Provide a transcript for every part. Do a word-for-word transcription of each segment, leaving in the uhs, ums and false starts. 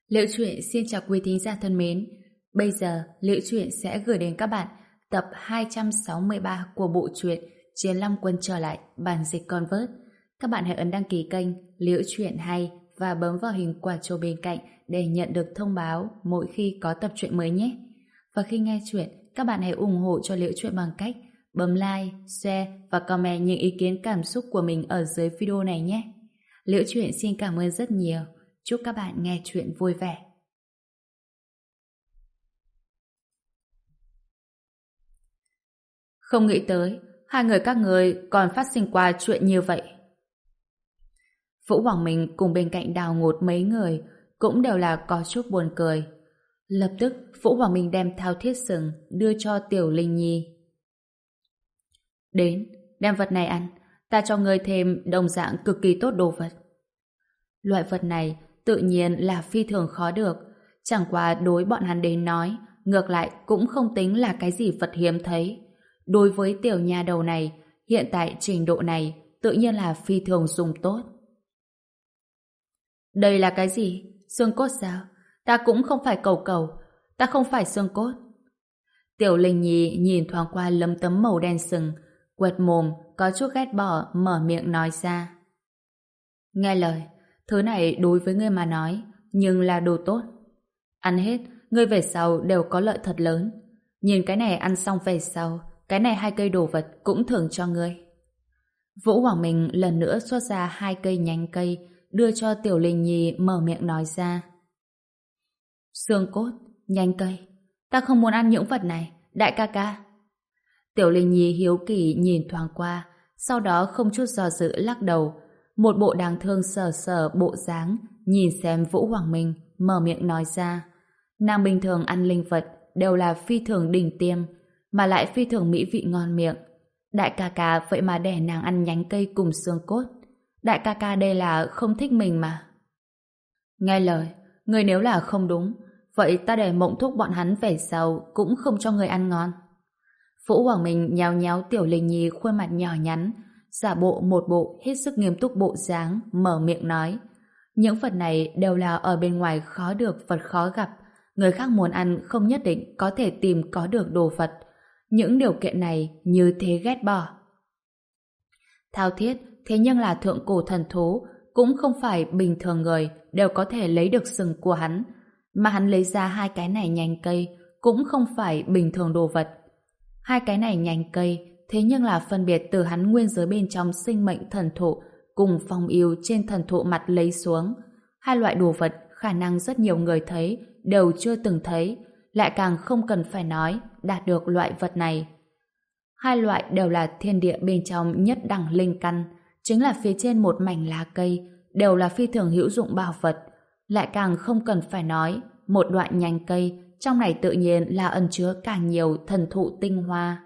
Liễu Chuyện xin chào quý thính giả thân mến. Bây giờ, Liễu Chuyện sẽ gửi đến các bạn tập hai trăm sáu mươi ba của bộ truyện Chiến Long Quân trở lại, bản dịch Convert. Các bạn hãy ấn đăng ký kênh Liễu Chuyện hay và bấm vào hình quả chuông bên cạnh để nhận được thông báo mỗi khi có tập truyện mới nhé. Và khi nghe chuyện, các bạn hãy ủng hộ cho Liễu Chuyện bằng cách bấm like, share và comment những ý kiến cảm xúc của mình ở dưới video này nhé. Liễu Chuyện xin cảm ơn rất nhiều. Chúc các bạn nghe chuyện vui vẻ. Không nghĩ tới, hai người các người còn phát sinh qua chuyện như vậy. Vũ Hoàng Minh cùng bên cạnh Đào Ngột mấy người cũng đều là có chút buồn cười. Lập tức, Vũ Hoàng Minh đem thao thiết sừng đưa cho Tiểu Linh Nhi. Đến, đem vật này ăn, ta cho ngươi thêm đồng dạng cực kỳ tốt đồ vật. Loại vật này tự nhiên là phi thường khó được, chẳng qua đối bọn hắn đến nói, ngược lại cũng không tính là cái gì vật hiếm thấy. Đối với tiểu nha đầu này, hiện tại trình độ này tự nhiên là phi thường dùng tốt. Đây là cái gì? Xương cốt sao? Ta cũng không phải cầu cầu, ta không phải xương cốt. Tiểu Linh Nhi nhìn thoáng qua lấm tấm màu đen sừng, quệt mồm, có chút ghét bỏ, mở miệng nói ra. Nghe lời, thứ này đối với ngươi mà nói, nhưng là đồ tốt. Ăn hết, ngươi về sau đều có lợi thật lớn. Nhìn cái này ăn xong về sau, cái này hai cây đồ vật cũng thưởng cho ngươi. Vũ Hoàng Minh lần nữa xuất ra hai cây nhánh cây, đưa cho Tiểu Linh Nhi mở miệng nói ra. Xương cốt, nhánh cây, ta không muốn ăn những vật này, đại ca ca. Tiểu Linh Nhi hiếu kỳ nhìn thoáng qua, sau đó không chút do dự lắc đầu, một bộ đáng thương sờ sờ bộ dáng, nhìn xem Vũ Hoàng Minh, mở miệng nói ra. Nàng bình thường ăn linh vật đều là phi thường đỉnh tiêm, mà lại phi thường mỹ vị ngon miệng. Đại ca ca vậy mà để nàng ăn nhánh cây cùng xương cốt. Đại ca ca đây là không thích mình mà. Nghe lời, người nếu là không đúng, vậy ta để Mộng Thúc bọn hắn về sau cũng không cho người ăn ngon. Vũ Hoàng Minh nhéo nhéo Tiểu Linh Nhi khuôn mặt nhỏ nhắn, giả bộ một bộ hết sức nghiêm túc bộ dáng, mở miệng nói. Những vật này đều là ở bên ngoài khó được vật khó gặp, người khác muốn ăn không nhất định có thể tìm có được đồ vật. Những điều kiện này như thế ghét bỏ. Thao thiết thế nhưng là thượng cổ thần thú, cũng không phải bình thường người đều có thể lấy được sừng của hắn, mà hắn lấy ra hai cái này nhánh cây cũng không phải bình thường đồ vật. Hai cái này nhánh cây thế nhưng là phân biệt từ hắn nguyên giới bên trong sinh mệnh thần thụ cùng phong yêu trên thần thụ mặt lấy xuống. Hai loại đồ vật khả năng rất nhiều người thấy đều chưa từng thấy, lại càng không cần phải nói đạt được loại vật này. Hai loại đều là thiên địa bên trong nhất đẳng linh căn, chính là phía trên một mảnh lá cây, đều là phi thường hữu dụng bảo vật. Lại càng không cần phải nói, một đoạn nhánh cây trong này tự nhiên là ẩn chứa càng nhiều thần thụ tinh hoa.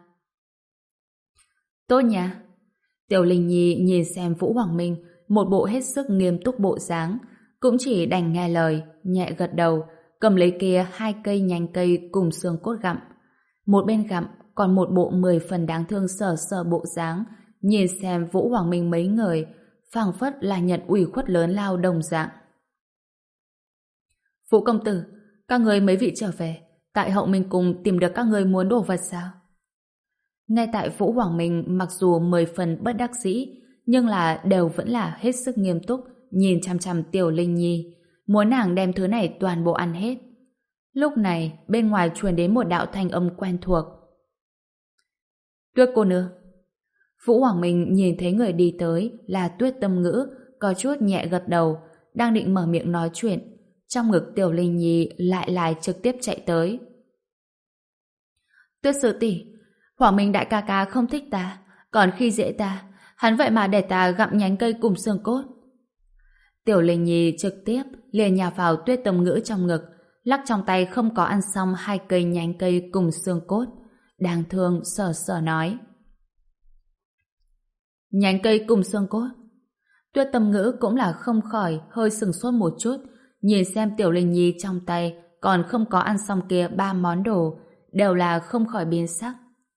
Tốt nha. Tiểu Linh Nhi nhìn xem Vũ Hoàng Minh, một bộ hết sức nghiêm túc bộ dáng, cũng chỉ đành nghe lời, nhẹ gật đầu, cầm lấy kia hai cây nhánh cây cùng xương cốt gặm. Một bên gặm, còn một bộ mười phần đáng thương sờ sờ bộ dáng, nhìn xem Vũ Hoàng Minh mấy người, phảng phất là nhận ủy khuất lớn lao đồng dạng. Vũ công tử, các người mấy vị trở về, tại hậu mình cùng tìm được các người muốn đồ vật sao? Ngay tại Vũ Hoàng Minh mặc dù mười phần bất đắc dĩ, nhưng là đều vẫn là hết sức nghiêm túc, nhìn chăm chăm Tiểu Linh Nhi, muốn nàng đem thứ này toàn bộ ăn hết. Lúc này, bên ngoài truyền đến một đạo thanh âm quen thuộc. Tuyết cô nương. Vũ Hoàng Minh nhìn thấy người đi tới là Tuyết Tâm Ngữ, có chút nhẹ gật đầu, đang định mở miệng nói chuyện. Trong ngực Tiểu Linh Nhi lại lại trực tiếp chạy tới. Tuyết sư tỷ, Hoàng Minh đại ca ca không thích ta, còn khi dễ ta, hắn vậy mà để ta gặm nhánh cây cùng xương cốt. Tiểu Linh Nhi trực tiếp liền nhào vào Tuyết Tâm Ngữ trong ngực, lắc trong tay không có ăn xong hai cây nhánh cây cùng xương cốt, đáng thương sờ sờ nói. Nhánh cây cùng xương cốt. Tuyết Tâm Ngữ cũng là không khỏi hơi sừng sốt một chút, nhìn xem Tiểu Linh Nhi trong tay còn không có ăn xong kia ba món đồ, đều là không khỏi biến sắc.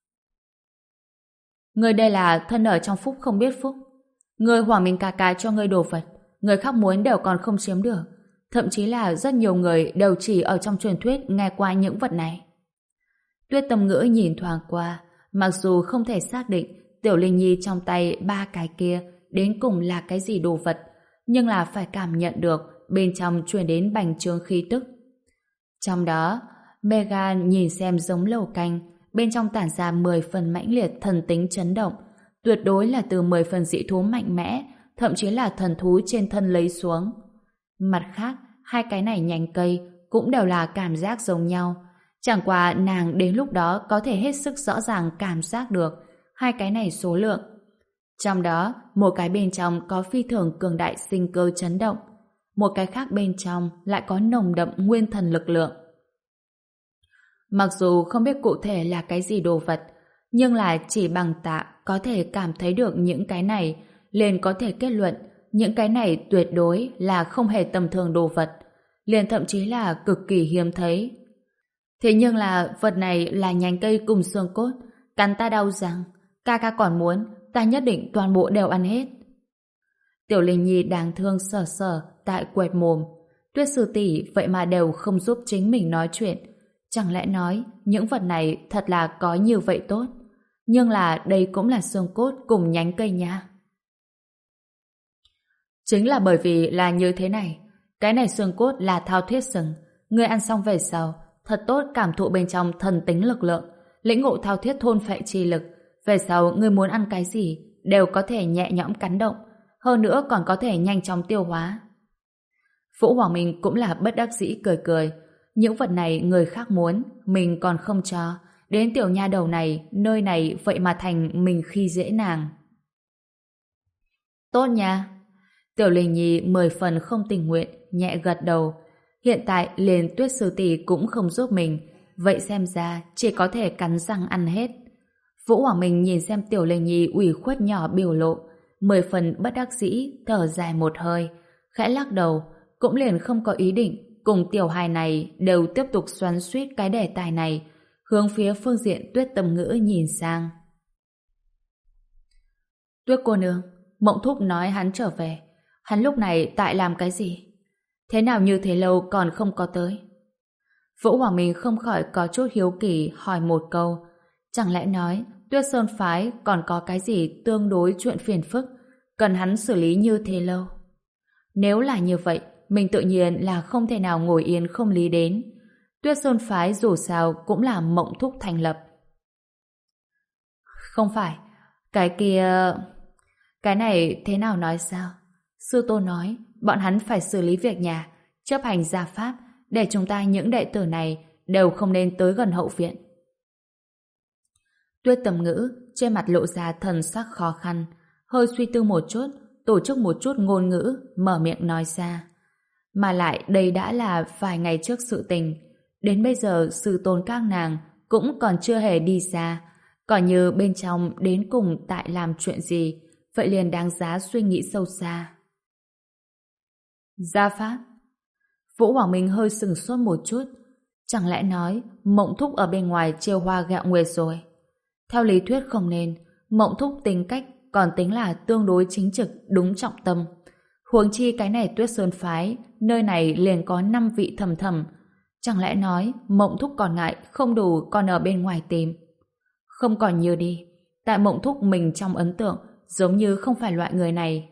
Người đây là thân ở trong phúc không biết phúc. Người Hoàng Minh ca ca cho ngươi đồ vật, người khác muốn đều còn không chiếm được. Thậm chí là rất nhiều người đều chỉ ở trong truyền thuyết nghe qua những vật này. Tuyết Tâm Ngữ nhìn thoáng qua, mặc dù không thể xác định Tiểu Linh Nhi trong tay ba cái kia đến cùng là cái gì đồ vật, nhưng là phải cảm nhận được bên trong truyền đến bành trướng khí tức. Trong đó, Megan nhìn xem giống lầu canh, bên trong tản ra mười phần mãnh liệt thần tính chấn động, tuyệt đối là từ mười phần dị thú mạnh mẽ, thậm chí là thần thú trên thân lấy xuống. Mặt khác, hai cái này nhánh cây cũng đều là cảm giác giống nhau. Chẳng qua nàng đến lúc đó có thể hết sức rõ ràng cảm giác được hai cái này số lượng. Trong đó, một cái bên trong có phi thường cường đại sinh cơ chấn động, một cái khác bên trong lại có nồng đậm nguyên thần lực lượng. Mặc dù không biết cụ thể là cái gì đồ vật, nhưng là chỉ bằng tạ có thể cảm thấy được những cái này, liền có thể kết luận những cái này tuyệt đối là không hề tầm thường đồ vật, liền thậm chí là cực kỳ hiếm thấy. Thế nhưng là vật này là nhánh cây cùng xương cốt, cắn ta đau răng, ca ca còn muốn, ta nhất định toàn bộ đều ăn hết. Tiểu Linh Nhi đáng thương sờ sờ tại quẹt mồm, Tuyết sư tỷ vậy mà đều không giúp chính mình nói chuyện. Chẳng lẽ nói những vật này thật là có như vậy tốt? Nhưng là đây cũng là xương cốt cùng nhánh cây nha. Chính là bởi vì là như thế này, cái này xương cốt là thao thiết sừng, ngươi ăn xong về sau thật tốt cảm thụ bên trong thần tính lực lượng, lĩnh ngộ thao thiết thôn phệ chi lực, về sau ngươi muốn ăn cái gì đều có thể nhẹ nhõm cắn động, hơn nữa còn có thể nhanh chóng tiêu hóa. Vũ Hoàng Minh cũng là bất đắc dĩ cười cười, những vật này người khác muốn, mình còn không cho, đến tiểu nha đầu này, nơi này vậy mà thành mình khi dễ nàng. Tốt nha. Tiểu Linh Nhi mười phần không tình nguyện, nhẹ gật đầu. Hiện tại liền Tuyết sư tỷ cũng không giúp mình, vậy xem ra chỉ có thể cắn răng ăn hết. Vũ Hoàng Minh nhìn xem Tiểu Linh Nhi ủy khuất nhỏ biểu lộ, mười phần bất đắc dĩ, thở dài một hơi, khẽ lắc đầu, cũng liền không có ý định cùng tiểu hài này đều tiếp tục xoắn xuýt cái đề tài này, hướng phía phương diện Tuyết Tâm Ngữ nhìn sang. Tuyết cô nương, Mộng Thúc nói hắn trở về, hắn lúc này tại làm cái gì? Thế nào như thế lâu còn không có tới? Vũ Hoàng Minh không khỏi có chút hiếu kỳ hỏi một câu, chẳng lẽ nói Tuyết Sơn Phái còn có cái gì tương đối chuyện phiền phức cần hắn xử lý như thế lâu? Nếu là như vậy, mình tự nhiên là không thể nào ngồi yên không lý đến. Tuyết Sơn Phái dù sao cũng là Mộng Thúc thành lập. Không phải, cái kia... Cái này thế nào nói sao? Sư Tôn nói, bọn hắn phải xử lý việc nhà, chấp hành gia pháp, để chúng ta những đệ tử này đều không nên tới gần hậu viện. Tuyết Tâm Ngữ trên mặt lộ ra thần sắc khó khăn, hơi suy tư một chút, tổ chức một chút ngôn ngữ, mở miệng nói ra. Mà lại đây đã là vài ngày trước sự tình, đến bây giờ sư tôn các nàng cũng còn chưa hề đi ra, còn như bên trong đến cùng tại làm chuyện gì, vậy liền đáng giá suy nghĩ sâu xa. Gia pháp. Vũ Hoàng Minh hơi sừng sốt một chút, chẳng lẽ nói Mộng Thúc ở bên ngoài chiêu hoa gẹo nguyệt rồi? Theo lý thuyết không nên, Mộng Thúc tính cách còn tính là tương đối chính trực, đúng trọng tâm. Huống chi cái này Tuyết Sơn Phái, nơi này liền có năm vị thầm thầm. Chẳng lẽ nói Mộng Thúc còn ngại không đủ còn ở bên ngoài tìm? Không còn như đi. Tại Mộng Thúc mình trong ấn tượng giống như không phải loại người này.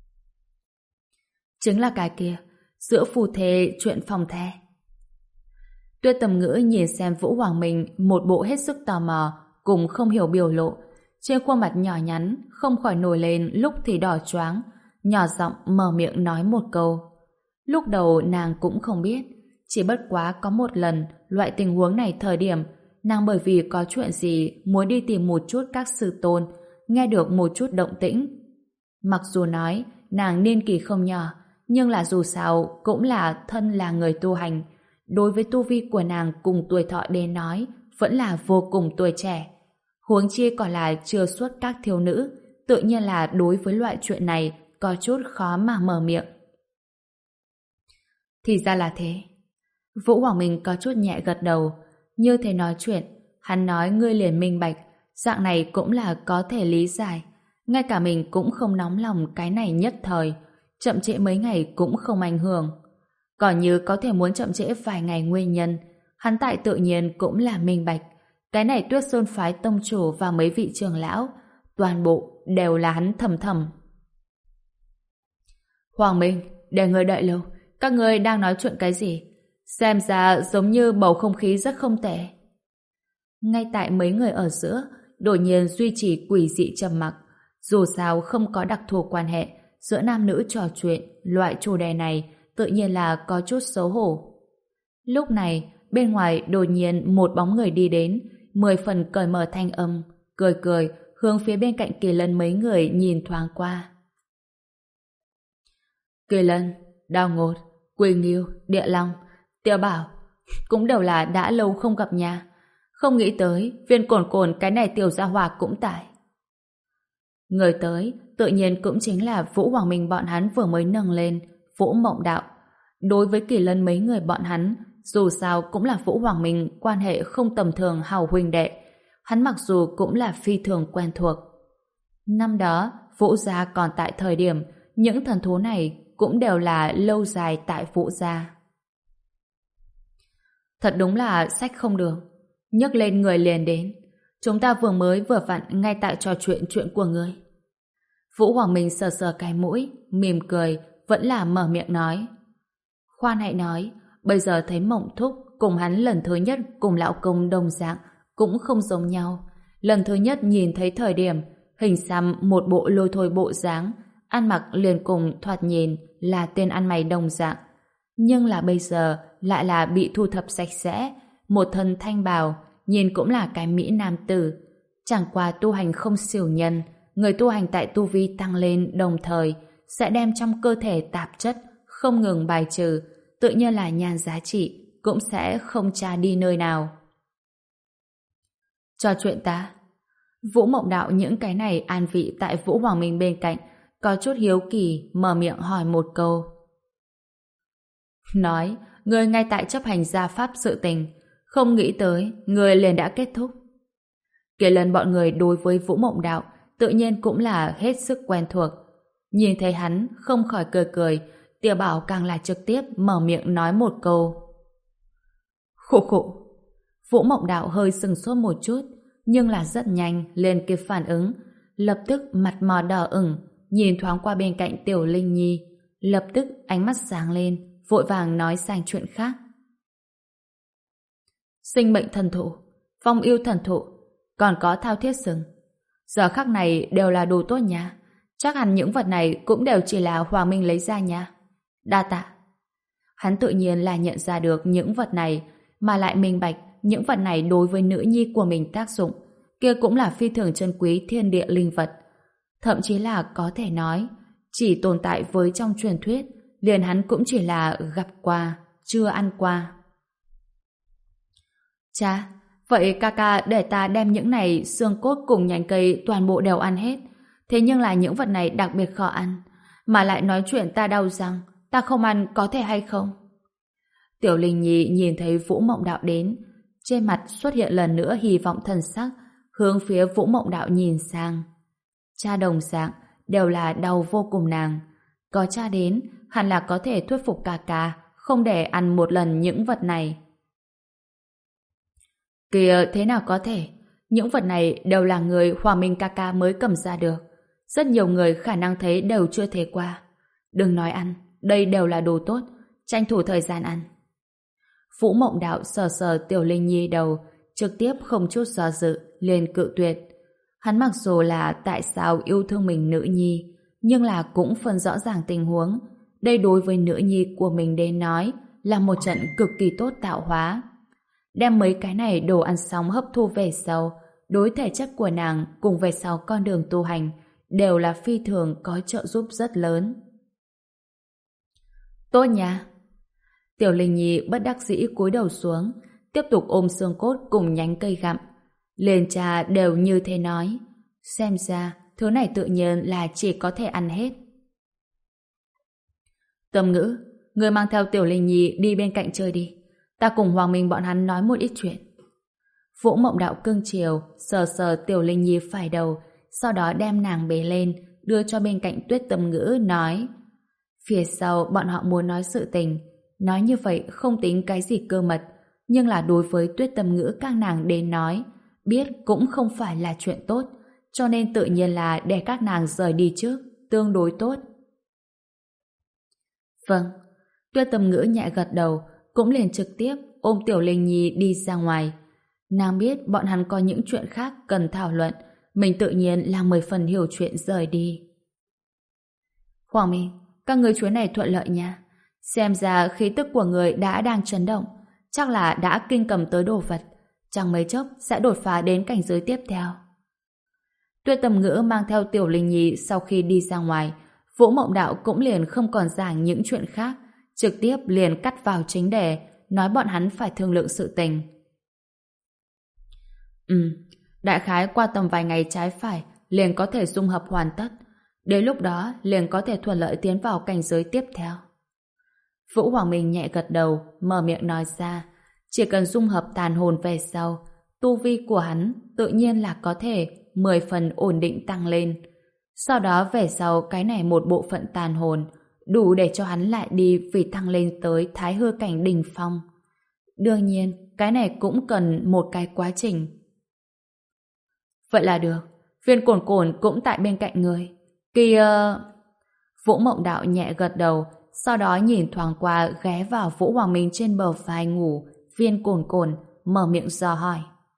Chính là cái kia, giữa phù thê chuyện phòng the. Tuyết Tâm Ngữ nhìn xem Vũ Hoàng Minh một bộ hết sức tò mò, cùng không hiểu biểu lộ. Trên khuôn mặt nhỏ nhắn không khỏi nổi lên lúc thì đỏ choáng, nhỏ giọng mở miệng nói một câu. Lúc đầu nàng cũng không biết, chỉ bất quá có một lần loại tình huống này thời điểm nàng bởi vì có chuyện gì muốn đi tìm một chút các sư tôn, nghe được một chút động tĩnh. Mặc dù nói nàng niên kỳ không nhỏ, nhưng là dù sao cũng là thân là người tu hành, đối với tu vi của nàng cùng tuổi thọ đến nói vẫn là vô cùng tuổi trẻ. Huống chi còn là chưa xuất các thiếu nữ, tự nhiên là đối với loại chuyện này có chút khó mà mở miệng. Thì ra là thế. Vũ Hoàng Minh có chút nhẹ gật đầu, như thế nói chuyện, hắn nói ngươi liền minh bạch, dạng này cũng là có thể lý giải. Ngay cả mình cũng không nóng lòng cái này nhất thời, chậm trễ mấy ngày cũng không ảnh hưởng. Còn như có thể muốn chậm trễ vài ngày nguyên nhân, hắn tại tự nhiên cũng là minh bạch. Cái này Tuyết Sơn phái tông chủ và mấy vị trưởng lão, toàn bộ đều là hắn thầm thầm. Hoàng Minh, để người đợi lâu, các người đang nói chuyện cái gì? Xem ra giống như bầu không khí rất không tệ. Ngay tại mấy người ở giữa, đột nhiên duy trì quỷ dị trầm mặc. Dù sao không có đặc thù quan hệ giữa nam nữ trò chuyện, loại chủ đề này tự nhiên là có chút xấu hổ. Lúc này, bên ngoài đột nhiên một bóng người đi đến, mười phần cởi mở thanh âm, cười cười, hướng phía bên cạnh Kỳ Lân mấy người nhìn thoáng qua. Kỳ Lân, Đao Ngột, Quỳ Nghiêu, Địa Long, Tiêu Bảo, cũng đều là đã lâu không gặp nhà. Không nghĩ tới, viên cồn cồn cái này tiểu gia hỏa cũng tại. Người tới, tự nhiên cũng chính là Vũ Hoàng Minh bọn hắn vừa mới nâng lên, Vũ Mộng Đạo. Đối với Kỳ Lân mấy người bọn hắn, dù sao cũng là Vũ Hoàng Minh quan hệ không tầm thường hào huynh đệ. Hắn mặc dù cũng là phi thường quen thuộc. Năm đó, Vũ gia còn tại thời điểm, những thần thú này cũng đều là lâu dài tại Vũ gia. Thật đúng là sách không được. Nhấc lên người liền đến. Chúng ta vừa mới vừa vặn ngay tại trò chuyện chuyện của người. Vũ Hoàng Minh sờ sờ cái mũi, mỉm cười, vẫn là mở miệng nói. Khoan hãy nói, bây giờ thấy Mộng Thúc cùng hắn lần thứ nhất cùng lão công đồng dạng cũng không giống nhau. Lần thứ nhất nhìn thấy thời điểm, hình xăm một bộ lôi thôi bộ dáng, ăn mặc liền cùng thoạt nhìn là tên ăn mày đồng dạng. Nhưng là bây giờ lại là bị thu thập sạch sẽ, một thân thanh bào, nhìn cũng là cái mỹ nam tử. Chẳng qua tu hành không siêu nhân, người tu hành tại tu vi tăng lên đồng thời sẽ đem trong cơ thể tạp chất không ngừng bài trừ, tự nhiên là nhan giá trị cũng sẽ không tra đi nơi nào. Trò chuyện ta. Vũ Mộng Đạo những cái này an vị tại Vũ Hoàng Minh bên cạnh, có chút hiếu kỳ mở miệng hỏi một câu. Nói, người ngay tại chấp hành gia pháp sự tình, không nghĩ tới người liền đã kết thúc. Kể lần bọn người đối với Vũ Mộng Đạo tự nhiên cũng là hết sức quen thuộc. Nhìn thấy hắn không khỏi cười cười, Tiểu Bảo càng là trực tiếp mở miệng nói một câu. Khổ khổ. Vũ Mộng Đạo hơi sừng sốt một chút, nhưng là rất nhanh lên kịp phản ứng, lập tức mặt mò đỏ ửng, nhìn thoáng qua bên cạnh Tiểu Linh Nhi, lập tức ánh mắt sáng lên, vội vàng nói sang chuyện khác. Sinh mệnh thần thụ, phong yêu thần thụ, còn có thao thiết sừng. Giờ khắc này đều là đồ tốt nha. Chắc hẳn những vật này cũng đều chỉ là Hoàng Minh lấy ra nha. Đa tạ. Hắn tự nhiên là nhận ra được những vật này, mà lại minh bạch những vật này đối với nữ nhi của mình tác dụng, kia cũng là phi thường chân quý thiên địa linh vật. Thậm chí là có thể nói, chỉ tồn tại với trong truyền thuyết, liền hắn cũng chỉ là gặp qua, chưa ăn qua. Cha, vậy ca ca để ta đem những này xương cốt cùng nhánh cây toàn bộ đều ăn hết. Thế nhưng là những vật này đặc biệt khó ăn, mà lại nói chuyện ta đau răng, ta không ăn có thể hay không? Tiểu Linh Nhi nhìn thấy Vũ Mộng Đạo đến, trên mặt xuất hiện lần nữa hy vọng thần sắc, hướng phía Vũ Mộng Đạo nhìn sang. Cha đồng dạng đều là đau vô cùng nàng. Có cha đến, hẳn là có thể thuyết phục ca ca không để ăn một lần những vật này. Kìa, thế nào có thể? Những vật này đều là người Hòa Minh ca ca mới cầm ra được. Rất nhiều người khả năng thấy đều chưa thấy qua. Đừng nói ăn, đây đều là đồ tốt, tranh thủ thời gian ăn. Vũ Mộng Đạo sờ sờ Tiểu Linh Nhi đầu, trực tiếp không chút do dự, liền cự tuyệt. Hắn mặc dù là tại sao yêu thương mình nữ nhi, nhưng là cũng phân rõ ràng tình huống. Đây đối với nữ nhi của mình đến nói là một trận cực kỳ tốt tạo hóa. Đem mấy cái này đồ ăn xong hấp thu về sau, đối thể chất của nàng cùng về sau con đường tu hành đều là phi thường có trợ giúp rất lớn. Tốt nha. Tiểu Linh Nhi bất đắc dĩ cúi đầu xuống, tiếp tục ôm xương cốt cùng nhánh cây gặm. Liền cha đều như thế nói. Xem ra, thứ này tự nhiên là chỉ có thể ăn hết. Tâm Ngữ, người mang theo Tiểu Linh Nhi đi bên cạnh chơi đi. Ta cùng Hoàng Minh bọn hắn nói một ít chuyện. Vũ Mộng Đạo cưng chiều, sờ sờ Tiểu Linh Nhi phải đầu, sau đó đem nàng bế lên, đưa cho bên cạnh Tuyết Tâm Ngữ, nói. Phía sau bọn họ muốn nói sự tình, Nói như vậy không tính cái gì cơ mật, nhưng là đối với Tuyết Tâm Ngữ các nàng đến nói, biết cũng không phải là chuyện tốt, cho nên tự nhiên là để các nàng rời đi trước, tương đối tốt. Vâng, Tuyết Tâm Ngữ nhẹ gật đầu, cũng liền trực tiếp ôm Tiểu Linh Nhi đi ra ngoài. Nàng biết bọn hắn có những chuyện khác cần thảo luận, mình tự nhiên là mười phần hiểu chuyện rời đi. Hoàng Minh, các người chuyến này thuận lợi nha. Xem ra khí tức của người đã đang chấn động, chắc là đã kinh cầm tới đồ vật, chẳng mấy chốc sẽ đột phá đến cảnh giới tiếp theo. Tuyết Tâm Ngữ mang theo Tiểu Linh Nhi sau khi đi ra ngoài, Vũ Mộng Đạo cũng liền không còn giảng những chuyện khác, trực tiếp liền cắt vào chính đề, nói bọn hắn phải thương lượng sự tình. Ừ, đại khái qua tầm vài ngày trái phải liền có thể dung hợp hoàn tất, đến lúc đó liền có thể thuận lợi tiến vào cảnh giới tiếp theo. Vũ Hoàng Minh nhẹ gật đầu, mở miệng nói ra, chỉ cần dung hợp tàn hồn về sau, tu vi của hắn tự nhiên là có thể mười phần ổn định tăng lên. Sau đó về sau cái này một bộ phận tàn hồn đủ để cho hắn lại đi vì thăng lên tới Thái Hư cảnh đỉnh phong. Đương nhiên, cái này cũng cần một cái quá trình. Vậy là được, viên cồn cồn cũng tại bên cạnh người. Kìa... Vũ Mộng Đạo nhẹ gật đầu, sau đó nhìn thoáng qua ghé vào Vũ Hoàng Minh trên bờ vai ngủ, viên cồn cồn, mở miệng dò hỏi.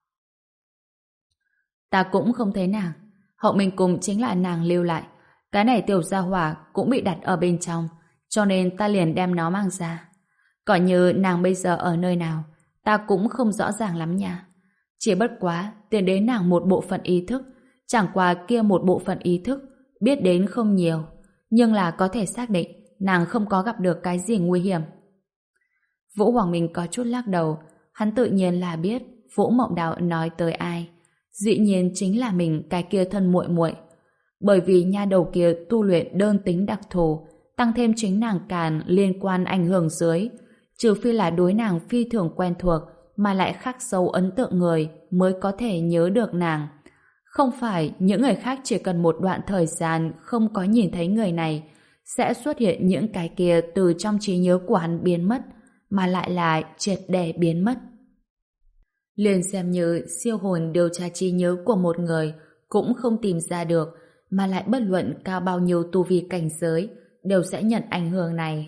Ta cũng không thấy nàng, Hậu Minh Cung chính là nàng lưu lại. Cái này tiểu gia hỏa cũng bị đặt ở bên trong, cho nên ta liền đem nó mang ra. Còn như nàng bây giờ ở nơi nào, ta cũng không rõ ràng lắm nha. Chỉ bất quá tiền đến nàng một bộ phận ý thức, chẳng qua kia một bộ phận ý thức biết đến không nhiều, nhưng là có thể xác định nàng không có gặp được cái gì nguy hiểm. Vũ Hoàng Minh có chút lắc đầu, hắn tự nhiên là biết Vũ Mộng Đạo nói tới ai, dĩ nhiên chính là mình cái kia thân muội muội. Bởi vì nha đầu kia tu luyện đơn tính đặc thù, tăng thêm chính nàng càn liên quan ảnh hưởng dưới, trừ phi là đối nàng phi thường quen thuộc mà lại khắc sâu ấn tượng người mới có thể nhớ được nàng. Không phải những người khác chỉ cần một đoạn thời gian không có nhìn thấy người này sẽ xuất hiện những cái kia từ trong trí nhớ của hắn biến mất, mà lại là triệt để biến mất. Liền xem như siêu hồn điều tra trí nhớ của một người cũng không tìm ra được, mà lại bất luận cao bao nhiêu tu vi cảnh giới đều sẽ nhận ảnh hưởng này.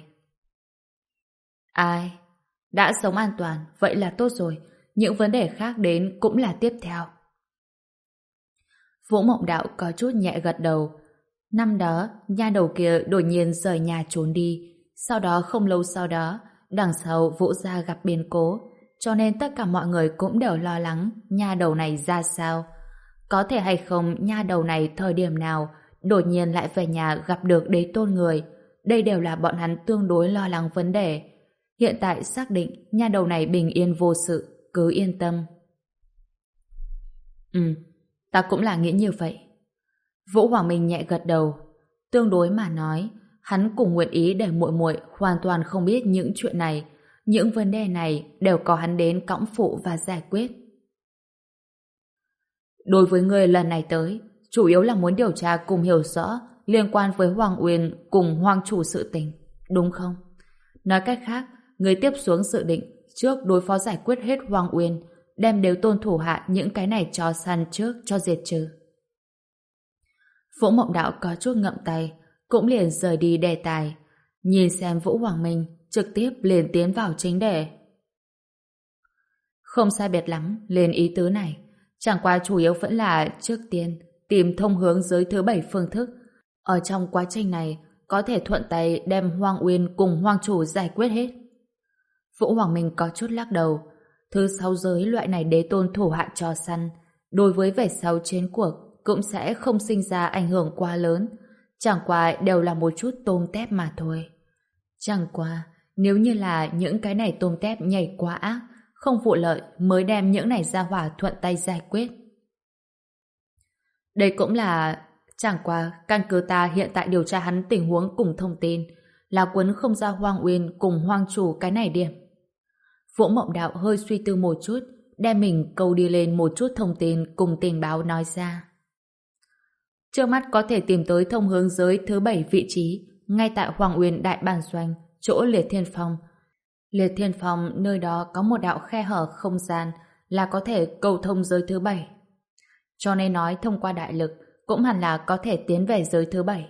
Ai? Đã sống an toàn, vậy là tốt rồi. Những vấn đề khác đến cũng là tiếp theo. Vũ Mộng Đạo có chút nhẹ gật đầu. Năm đó, nha đầu kia đột nhiên rời nhà trốn đi. Sau đó không lâu sau đó, đằng sau Vũ gia gặp biến cố, cho nên tất cả mọi người cũng đều lo lắng nha đầu này ra sao. Có thể hay không nha đầu này thời điểm nào đột nhiên lại về nhà gặp được đế tôn người. Đây đều là bọn hắn tương đối lo lắng vấn đề. Hiện tại xác định nha đầu này bình yên vô sự, cứ yên tâm. Ừ, ta cũng là nghĩ như vậy. Vũ Hoàng Minh nhẹ gật đầu. Tương đối mà nói, hắn cũng nguyện ý để muội muội hoàn toàn không biết những chuyện này. Những vấn đề này đều có hắn đến cõng phụ và giải quyết. Đối với người lần này tới, chủ yếu là muốn điều tra cùng hiểu rõ liên quan với Hoàng Uyên cùng Hoàng chủ sự tình, đúng không? Nói cách khác, người tiếp xuống dự định trước đối phó giải quyết hết Hoàng Uyên, đem đều tôn thủ hạ những cái này cho săn trước cho diệt trừ. Vũ Mộng Đạo có chút ngậm tay, cũng liền rời đi đề tài, nhìn xem Vũ Hoàng Minh trực tiếp liền tiến vào chính đề. Không sai biệt lắm liền ý tứ này, chẳng qua chủ yếu vẫn là trước tiên tìm thông hướng giới thứ bảy phương thức. Ở trong quá trình này có thể thuận tay đem Hoàng Uyên cùng Hoàng chủ giải quyết hết. Vũ Hoàng Minh có chút lắc đầu. Thứ sáu giới loại này đế tôn thủ hạ cho săn, đối với về sau chiến cuộc cũng sẽ không sinh ra ảnh hưởng quá lớn, chẳng qua đều là một chút tôm tép mà thôi. Chẳng qua nếu như là những cái này tôm tép nhảy quá ác, không vụ lợi mới đem những này ra hỏa thuận tay giải quyết. Đây cũng là chẳng qua căn cứ ta hiện tại điều tra hắn tình huống cùng thông tin, là quấn không ra Hoàng Uyên cùng Hoàng chủ cái này điểm. Vũ Mộng Đạo hơi suy tư một chút, đem mình câu đi lên một chút thông tin cùng tình báo nói ra. Trước mắt có thể tìm tới thông hướng giới thứ bảy vị trí, ngay tại Hoàng Uyên Đại Bản Doanh, chỗ Liệt Thiên Phong. Liệt Thiên Phong nơi đó có một đạo khe hở không gian là có thể cầu thông giới thứ bảy. Cho nên nói thông qua đại lực cũng hẳn là có thể tiến về giới thứ bảy.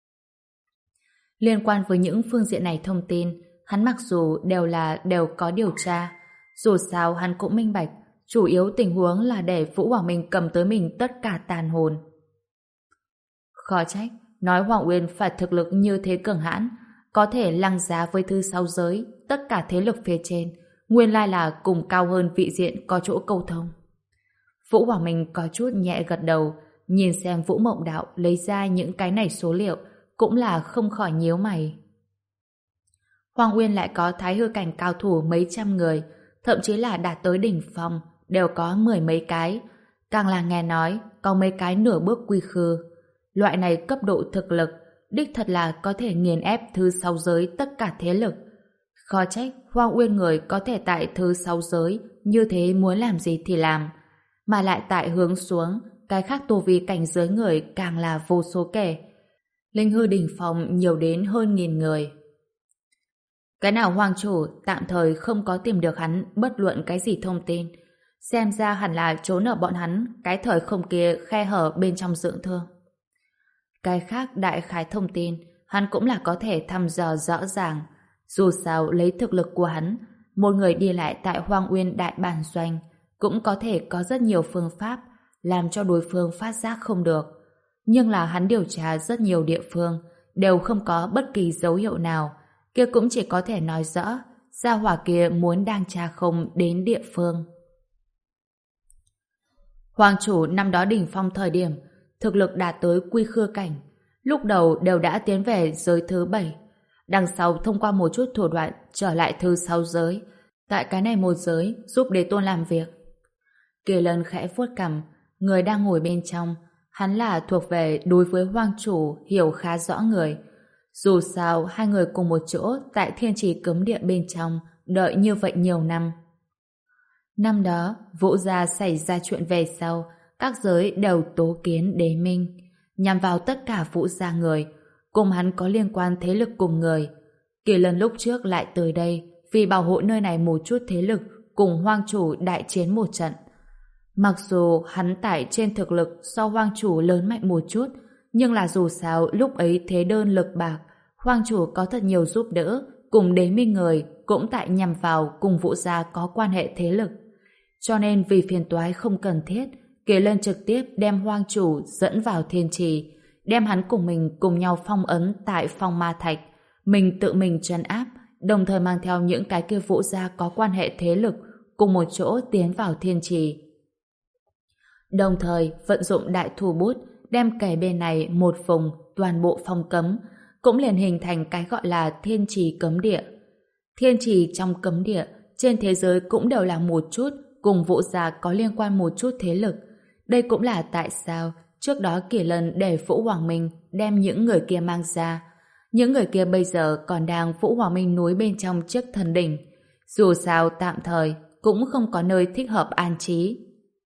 Liên quan với những phương diện này thông tin, hắn mặc dù đều là đều có điều tra, dù sao hắn cũng minh bạch, chủ yếu tình huống là để Vũ Hoàng Minh cầm tới mình tất cả tàn hồn. Khó trách, nói Hoàng Uyên phải thực lực như thế cường hãn, có thể lăng giá với thứ sáu giới, tất cả thế lực phía trên, nguyên lai là cùng cao hơn vị diện có chỗ câu thông. Vũ Hoàng Minh có chút nhẹ gật đầu, nhìn xem Vũ Mộng Đạo lấy ra những cái này số liệu, cũng là không khỏi nhíu mày. Hoàng Uyên lại có thái hư cảnh cao thủ mấy trăm người, thậm chí là đạt tới đỉnh phong, đều có mười mấy cái, càng là nghe nói có mấy cái nửa bước quy khư. Loại này cấp độ thực lực, đích thật là có thể nghiền ép thứ sáu giới tất cả thế lực. Khó trách Hoàng Uyên người có thể tại thứ sáu giới như thế muốn làm gì thì làm, mà lại tại hướng xuống, cái khác tu vi cảnh giới người càng là vô số kể. Linh hư đỉnh phong nhiều đến hơn nghìn người. Cái nào hoàng chủ tạm thời không có tìm được hắn bất luận cái gì thông tin, xem ra hẳn là trốn ở bọn hắn cái thời không kia khe hở bên trong dưỡng thương. Cái khác đại khái thông tin hắn cũng là có thể thăm dò rõ ràng. Dù sao lấy thực lực của hắn, một người đi lại tại Hoang Uyên Đại Bản Doanh cũng có thể có rất nhiều phương pháp làm cho đối phương phát giác không được. Nhưng là hắn điều tra rất nhiều địa phương đều không có bất kỳ dấu hiệu nào, kia cũng chỉ có thể nói rõ gia hỏa kia muốn đang tra không đến địa phương. Hoàng chủ năm đó đỉnh phong thời điểm thực lực đạt tới quy khư cảnh, lúc đầu đều đã tiến về giới thứ bảy, đằng sau thông qua một chút thủ đoạn trở lại thứ sáu giới, tại cái này một giới giúp đế tôn làm việc. Kỳ Lân khẽ vuốt cằm, người đang ngồi bên trong, hắn là thuộc về đối với hoàng chủ hiểu khá rõ người. Dù sao hai người cùng một chỗ tại thiên trì cấm địa bên trong đợi như vậy nhiều năm. Năm đó Vũ gia xảy ra chuyện về sau, các giới đều tố kiến đế minh nhằm vào tất cả Vũ gia người, cùng hắn có liên quan thế lực cùng người. Kỳ Lân lúc trước lại tới đây vì bảo hộ nơi này một chút thế lực cùng hoang chủ đại chiến một trận. Mặc dù hắn tại trên thực lực so hoang chủ lớn mạnh một chút, nhưng là dù sao lúc ấy thế đơn lực bạc, hoang chủ có thật nhiều giúp đỡ, cùng đế minh người cũng tại nhằm vào cùng Vũ gia có quan hệ thế lực. Cho nên vì phiền toái không cần thiết, Kỳ Lân trực tiếp đem hoang chủ dẫn vào thiên trì, đem hắn cùng mình cùng nhau phong ấn tại phong ma thạch, mình tự mình trấn áp, đồng thời mang theo những cái kia Vũ gia có quan hệ thế lực cùng một chỗ tiến vào thiên trì. Đồng thời vận dụng đại thủ bút đem kẻ bên này một vùng toàn bộ phong cấm, cũng liền hình thành cái gọi là thiên trì cấm địa. Thiên trì trong cấm địa trên thế giới cũng đều là một chút cùng Vũ gia có liên quan một chút thế lực. Đây cũng là tại sao trước đó Kỳ Lân để Vũ Hoàng Minh đem những người kia mang ra. Những người kia bây giờ còn đang Vũ Hoàng Minh núi bên trong chiếc thần đỉnh. Dù sao tạm thời cũng không có nơi thích hợp an trí.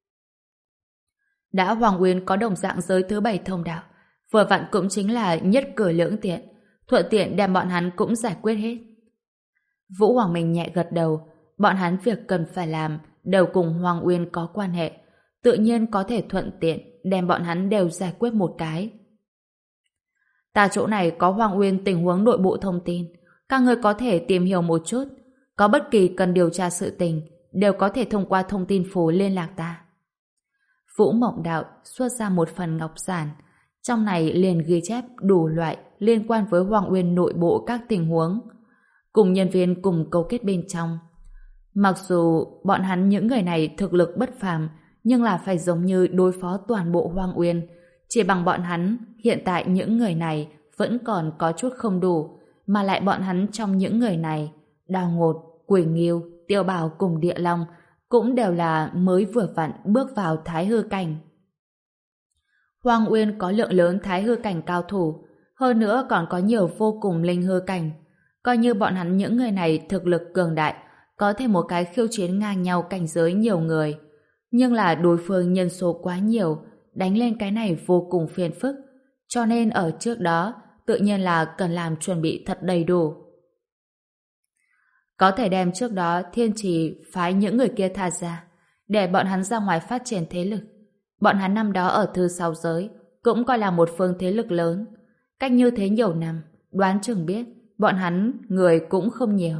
Đã Hoàng Uyên có đồng dạng giới thứ bảy thông đạo, vừa vặn cũng chính là nhất cử lưỡng tiện, thuận tiện đem bọn hắn cũng giải quyết hết. Vũ Hoàng Minh nhẹ gật đầu, bọn hắn việc cần phải làm đều cùng Hoàng Uyên có quan hệ, tự nhiên có thể thuận tiện đem bọn hắn đều giải quyết một cái. Ta chỗ này có Hoàng Uyên tình huống nội bộ thông tin, các người có thể tìm hiểu một chút, có bất kỳ cần điều tra sự tình đều có thể thông qua thông tin phù liên lạc ta. Vũ Mộng Đạo xuất ra một phần ngọc giản, trong này liền ghi chép đủ loại liên quan với Hoàng Uyên nội bộ các tình huống, cùng nhân viên cùng cấu kết bên trong. Mặc dù bọn hắn những người này thực lực bất phàm, nhưng là phải giống như đối phó toàn bộ Hoàng Uyên. Chỉ bằng bọn hắn, hiện tại những người này vẫn còn có chút không đủ, mà lại bọn hắn trong những người này, Đào Ngột, Quỷ Nghiêu, Tiêu Bảo cùng Địa Long cũng đều là mới vừa vặn bước vào thái hư cảnh. Hoàng Uyên có lượng lớn thái hư cảnh cao thủ, hơn nữa còn có nhiều vô cùng linh hư cảnh. Coi như bọn hắn những người này thực lực cường đại, có thể một cái khiêu chiến ngang nhau cảnh giới nhiều người. Nhưng là đối phương nhân số quá nhiều, đánh lên cái này vô cùng phiền phức. Cho nên ở trước đó, tự nhiên là cần làm chuẩn bị thật đầy đủ. Có thể đem trước đó Thiên Trì phái những người kia thả ra, để bọn hắn ra ngoài phát triển thế lực. Bọn hắn năm đó ở thứ sáu giới cũng coi là một phương thế lực lớn. Cách như thế nhiều năm, đoán chừng biết bọn hắn người cũng không nhiều.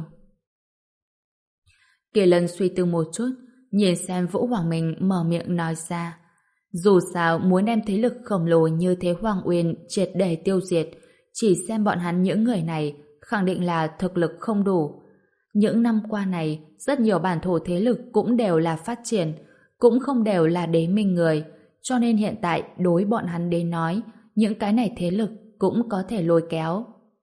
Kỳ Lân suy tư một chút, nhìn xem Vũ Hoàng Minh mở miệng nói ra. Dù sao muốn đem thế lực khổng lồ như thế Hoàng Uyên triệt để tiêu diệt, chỉ xem bọn hắn những người này khẳng định là thực lực không đủ. Những năm qua này, rất nhiều bản thổ thế lực cũng đều là phát triển, cũng không đều là đế minh người, cho nên hiện tại đối bọn hắn đến nói, những cái này thế lực cũng có thể lôi kéo.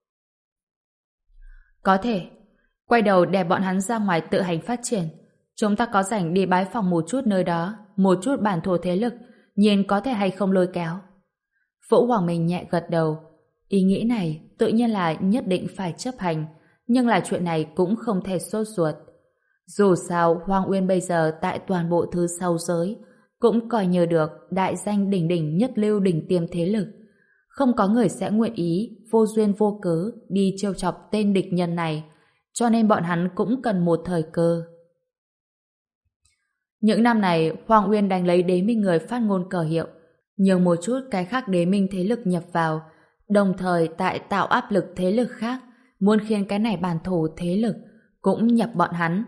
Có thể. Quay đầu để bọn hắn ra ngoài tự hành phát triển. Chúng ta có rảnh đi bái phòng một chút nơi đó, một chút bản thổ thế lực, nhìn có thể hay không lôi kéo. Vũ Hoàng Minh nhẹ gật đầu. Ý nghĩ này tự nhiên là nhất định phải chấp hành, nhưng là chuyện này cũng không thể sốt ruột. Dù sao, Hoàng Uyên bây giờ tại toàn bộ thứ sáu giới cũng coi như được đại danh đỉnh đỉnh nhất lưu đỉnh tiêm thế lực. Không có người sẽ nguyện ý vô duyên vô cớ đi trêu chọc tên địch nhân này, cho nên bọn hắn cũng cần một thời cơ. Những năm này, Hoàng Uyên đánh lấy đế minh người phát ngôn cờ hiệu, nhường một chút cái khác đế minh thế lực nhập vào, đồng thời tại tạo áp lực thế lực khác, muốn khiến cái này bản thổ thế lực cũng nhập bọn hắn.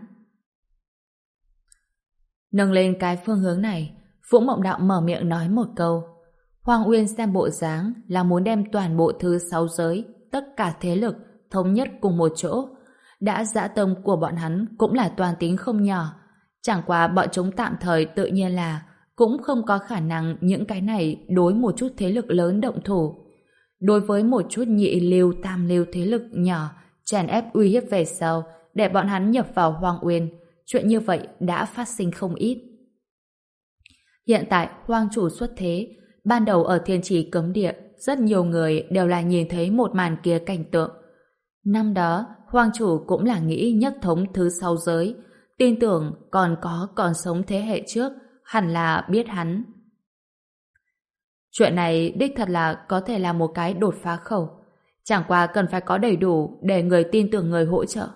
Nâng lên cái phương hướng này, Vũ Mộng Đạo mở miệng nói một câu. Hoàng Uyên xem bộ dáng là muốn đem toàn bộ thứ sáu giới, tất cả thế lực thống nhất cùng một chỗ. Đã dã tâm của bọn hắn cũng là toàn tính không nhỏ. Chẳng qua bọn chúng tạm thời tự nhiên là cũng không có khả năng những cái này đối một chút thế lực lớn động thủ. Đối với một chút nhị lưu tam lưu thế lực nhỏ chèn ép uy hiếp về sau để bọn hắn nhập vào Hoàng Uyên, chuyện như vậy đã phát sinh không ít. Hiện tại Hoàng chủ xuất thế, ban đầu ở Thiên Trì cấm địa, rất nhiều người đều là nhìn thấy một màn kia cảnh tượng. Năm đó, Hoàng chủ cũng là nghĩ nhất thống thứ sáu giới, tin tưởng còn có còn sống thế hệ trước, hẳn là biết hắn. Chuyện này đích thật là có thể là một cái đột phá khẩu, chẳng qua cần phải có đầy đủ để người tin tưởng người hỗ trợ.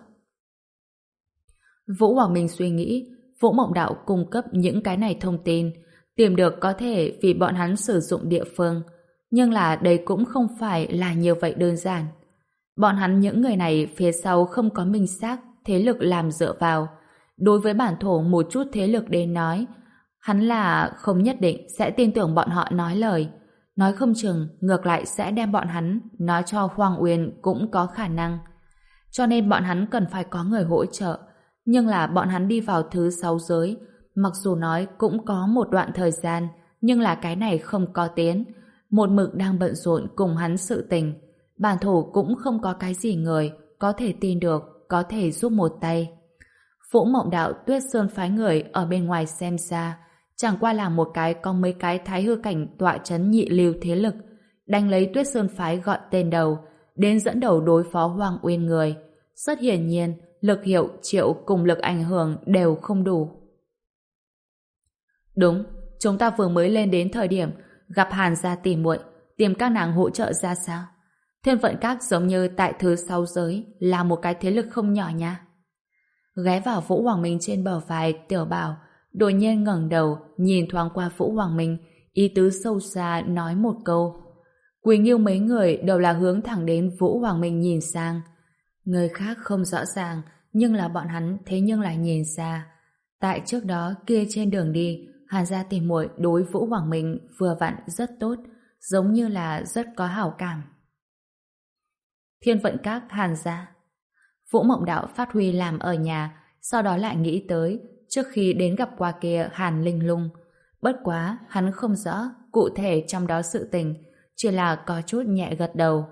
Vũ Hoàng Minh suy nghĩ, Vũ Mộng Đạo cung cấp những cái này thông tin, tìm được có thể vì bọn hắn sử dụng địa phương, nhưng là đây cũng không phải là như vậy đơn giản. Bọn hắn những người này phía sau không có minh xác thế lực làm dựa vào. Đối với bản thổ một chút thế lực đến nói, hắn là không nhất định sẽ tin tưởng bọn họ nói lời. Nói không chừng ngược lại sẽ đem bọn hắn nói cho Hoàng Uyên cũng có khả năng. Cho nên bọn hắn cần phải có người hỗ trợ. Nhưng là bọn hắn đi vào thứ sáu giới, mặc dù nói cũng có một đoạn thời gian, nhưng là cái này không có tiến. Một mực đang bận rộn cùng hắn sự tình. Bản thổ cũng không có cái gì người có thể tin được, có thể giúp một tay. Vũ Mộng Đạo Tuyết Sơn phái người ở bên ngoài xem ra, chẳng qua là một cái có mấy cái thái hư cảnh tọa chấn nhị lưu thế lực, đánh lấy Tuyết Sơn phái gọi tên đầu, đến dẫn đầu đối phó Hoàng Uyên người. Rất hiển nhiên, lực hiệu triệu cùng lực ảnh hưởng đều không đủ. Đúng, chúng ta vừa mới lên đến thời điểm gặp Hàn gia tỉ muội, tìm các nàng hỗ trợ ra sao? Thiên Vận Các giống như tại thứ sáu giới là một cái thế lực không nhỏ nha. Ghé vào Vũ Hoàng Minh trên bờ vai, Tiểu Bảo đột nhiên ngẩng đầu nhìn thoáng qua Vũ Hoàng Minh, ý tứ sâu xa nói một câu. Quỳnh Nghiêu mấy người đều là hướng thẳng đến Vũ Hoàng Minh nhìn sang. Người khác không rõ ràng, nhưng là bọn hắn thế nhưng lại nhìn ra. Tại trước đó kia trên đường đi, Hàn gia tỉ muội đối Vũ Hoàng Minh vừa vặn rất tốt, giống như là rất có hảo cảm. Thiên Vận Các Hàn gia. Vũ Mộng Đạo phát huy làm ở nhà, sau đó lại nghĩ tới trước khi đến gặp qua kia Hàn Linh Lung. Bất quá, hắn không rõ cụ thể trong đó sự tình, chỉ là có chút nhẹ gật đầu.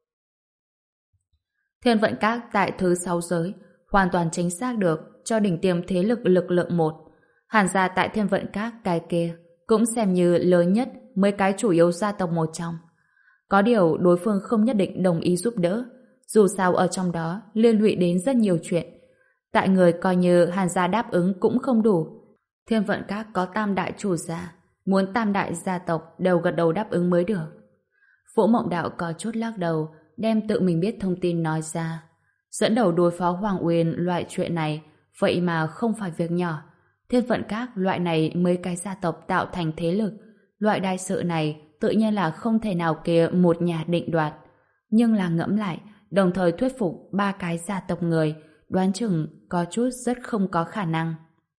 Thiên Vận Các tại thứ sáu giới, hoàn toàn chính xác được cho đỉnh tiêm thế lực lực lượng một. Hàn gia tại Thiên Vận Các cái kia cũng xem như lớn nhất mấy cái chủ yếu gia tộc một trong. Có điều đối phương không nhất định đồng ý giúp đỡ, dù sao ở trong đó liên lụy đến rất nhiều chuyện. Tại người coi như Hàn gia đáp ứng cũng không đủ. Thiên Vận Các có tam đại chủ gia, muốn tam đại gia tộc đều gật đầu đáp ứng mới được. Vũ Mộng Đạo có chút lắc đầu, đem tự mình biết thông tin nói ra. Dẫn đầu đối phó Hoàng Uyên loại chuyện này, vậy mà không phải việc nhỏ. Thiên vận các loại này mấy cái gia tộc tạo thành thế lực. Loại đại sự này tự nhiên là không thể nào kia một nhà định đoạt. Nhưng là ngẫm lại, đồng thời thuyết phục ba cái gia tộc người, đoán chừng có chút rất không có khả năng.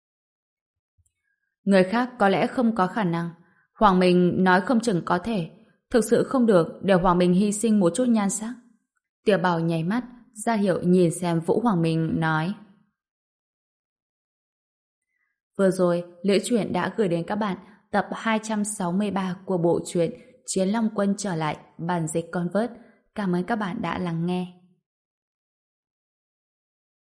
Người khác có lẽ không có khả năng. Hoàng Minh nói không chừng có thể. Thực sự không được để Hoàng Minh hy sinh một chút nhan sắc. Tiểu Bảo nháy mắt, ra hiệu nhìn xem Vũ Hoàng Minh nói. Vừa rồi, Liễu Chuyện đã gửi đến các bạn tập hai trăm sáu mươi ba của bộ truyện Chiến Long Quân trở lại, bản dịch Convert. Cảm ơn các bạn đã lắng nghe.